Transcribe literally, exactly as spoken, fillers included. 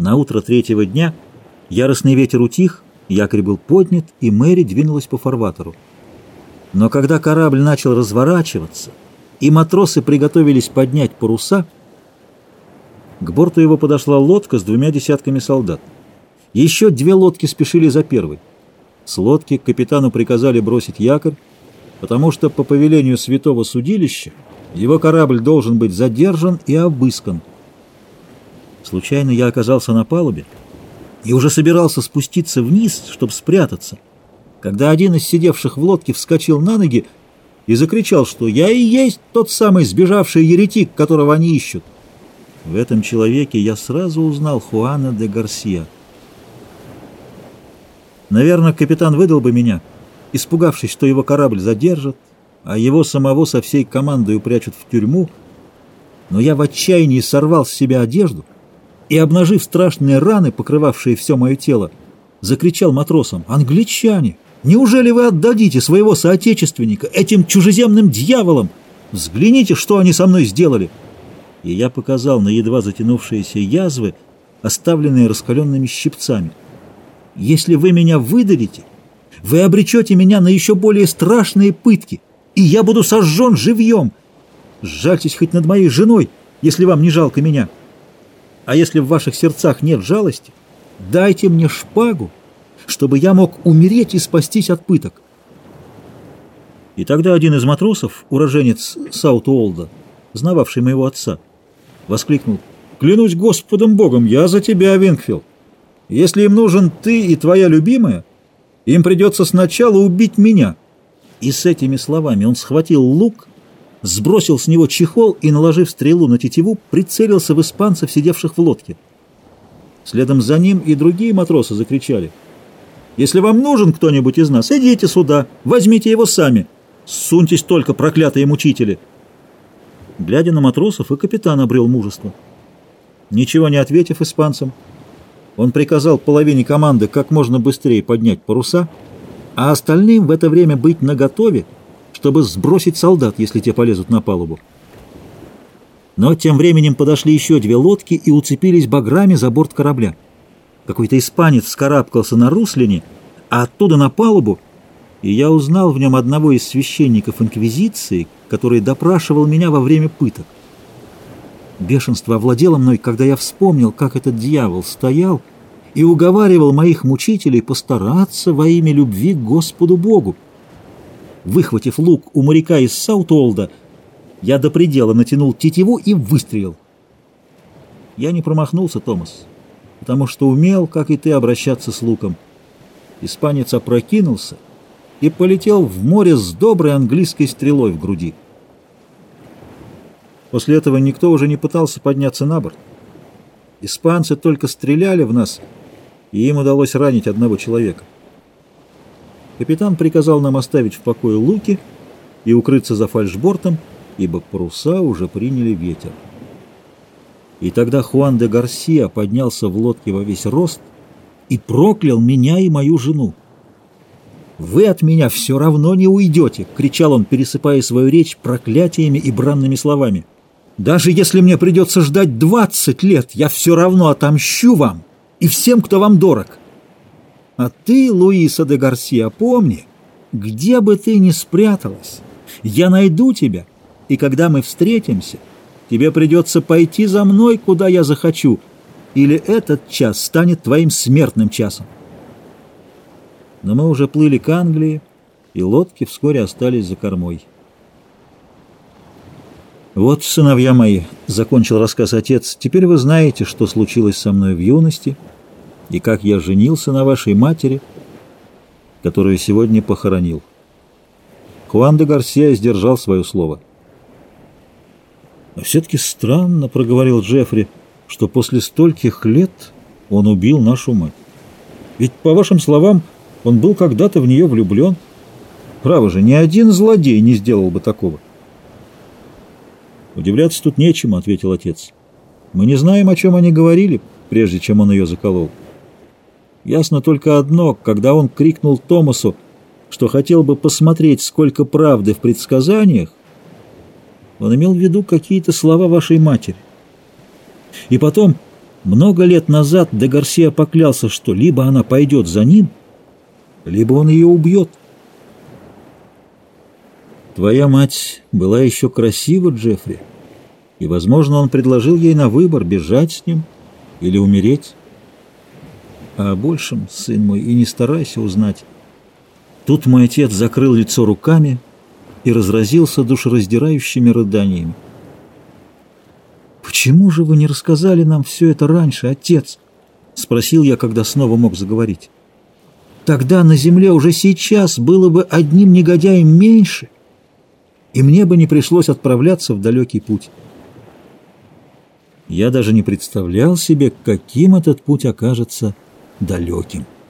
На утро третьего дня яростный ветер утих, якорь был поднят, и Мэри двинулась по фарватеру. Но когда корабль начал разворачиваться, и матросы приготовились поднять паруса, к борту его подошла лодка с двумя десятками солдат. Еще две лодки спешили за первой. С лодки капитану приказали бросить якорь, потому что по повелению святого судилища его корабль должен быть задержан и обыскан. Случайно я оказался на палубе и уже собирался спуститься вниз, чтобы спрятаться, когда один из сидевших в лодке вскочил на ноги и закричал, что я и есть тот самый сбежавший еретик, которого они ищут. В этом человеке я сразу узнал Хуана де Гарсия. Наверное, капитан выдал бы меня, испугавшись, что его корабль задержат, а его самого со всей командой упрячут в тюрьму, но я в отчаянии сорвал с себя одежду и, обнажив страшные раны, покрывавшие все мое тело, закричал матросам: «Англичане, неужели вы отдадите своего соотечественника этим чужеземным дьяволам? Взгляните, что они со мной сделали!» И я показал на едва затянувшиеся язвы, оставленные раскаленными щипцами. «Если вы меня выдадите, вы обречете меня на еще более страшные пытки, и я буду сожжен живьем. Сжальтесь хоть над моей женой, если вам не жалко меня. А если в ваших сердцах нет жалости, дайте мне шпагу, чтобы я мог умереть и спастись от пыток». И тогда один из матросов, уроженец Саут-Уолда, знававший моего отца, воскликнул: «Клянусь Господом Богом, я за тебя, Вингфилд. Если им нужен ты и твоя любимая, им придется сначала убить меня». И с этими словами он схватил лук, сбросил с него чехол и, наложив стрелу на тетиву, прицелился в испанцев, сидевших в лодке. Следом за ним и другие матросы закричали: «Если вам нужен кто-нибудь из нас, идите сюда, возьмите его сами. Суньтесь только, проклятые мучители!» Глядя на матросов, и капитан обрел мужество. Ничего не ответив испанцам, он приказал половине команды как можно быстрее поднять паруса, а остальным в это время быть наготове, чтобы сбросить солдат, если те полезут на палубу. Но тем временем подошли еще две лодки и уцепились баграми за борт корабля. Какой-то испанец вскарабкался на руслине, а оттуда на палубу, и я узнал в нем одного из священников Инквизиции, который допрашивал меня во время пыток. Бешенство овладело мной, когда я вспомнил, как этот дьявол стоял и уговаривал моих мучителей постараться во имя любви к Господу Богу. Выхватив лук у моряка из Саут-Уолда, я до предела натянул тетиву и выстрелил. Я не промахнулся, Томас, потому что умел, как и ты, обращаться с луком. Испанец опрокинулся и полетел в море с доброй английской стрелой в груди. После этого никто уже не пытался подняться на борт. Испанцы только стреляли в нас, и им удалось ранить одного человека. Капитан приказал нам оставить в покое луки и укрыться за фальшбортом, ибо паруса уже приняли ветер. И тогда Хуан де Гарсия поднялся в лодке во весь рост и проклял меня и мою жену. «Вы от меня все равно не уйдете!» — кричал он, пересыпая свою речь проклятиями и бранными словами. «Даже если мне придется ждать двадцать лет, я все равно отомщу вам и всем, кто вам дорог. А ты, Луиса де Гарсия, помни, где бы ты ни спряталась, я найду тебя, и когда мы встретимся, тебе придется пойти за мной, куда я захочу, или этот час станет твоим смертным часом». Но мы уже плыли к Англии, и лодки вскоре остались за кормой. «Вот, сыновья мои, — закончил рассказ отец, — теперь вы знаете, что случилось со мной в юности, и как я женился на вашей матери, которую сегодня похоронил». Хуан де Гарсия сдержал свое слово. «Но все-таки странно, — проговорил Джеффри, — что после стольких лет он убил нашу мать. Ведь, по вашим словам, он был когда-то в нее влюблен. Право же, ни один злодей не сделал бы такого». «Удивляться тут нечему, — ответил отец. Мы не знаем, о чем они говорили, прежде чем он ее заколол. Ясно только одно: когда он крикнул Томасу, что хотел бы посмотреть, сколько правды в предсказаниях, он имел в виду какие-то слова вашей матери. И потом, Много лет назад де Гарсия поклялся, что либо она пойдет за ним, либо он ее убьет. Твоя мать была еще красива, Джеффри, и, возможно, он предложил ей на выбор бежать с ним или умереть. А о большем, сын мой, и не старайся узнать. Тут мой отец закрыл лицо руками и разразился душераздирающими рыданиями. «Почему же вы не рассказали нам все это раньше, отец?» — спросил я, когда снова мог заговорить. «Тогда на земле уже сейчас было бы одним негодяем меньше, и мне бы не пришлось отправляться в далекий путь». Я даже не представлял себе, каким этот путь окажется далеким.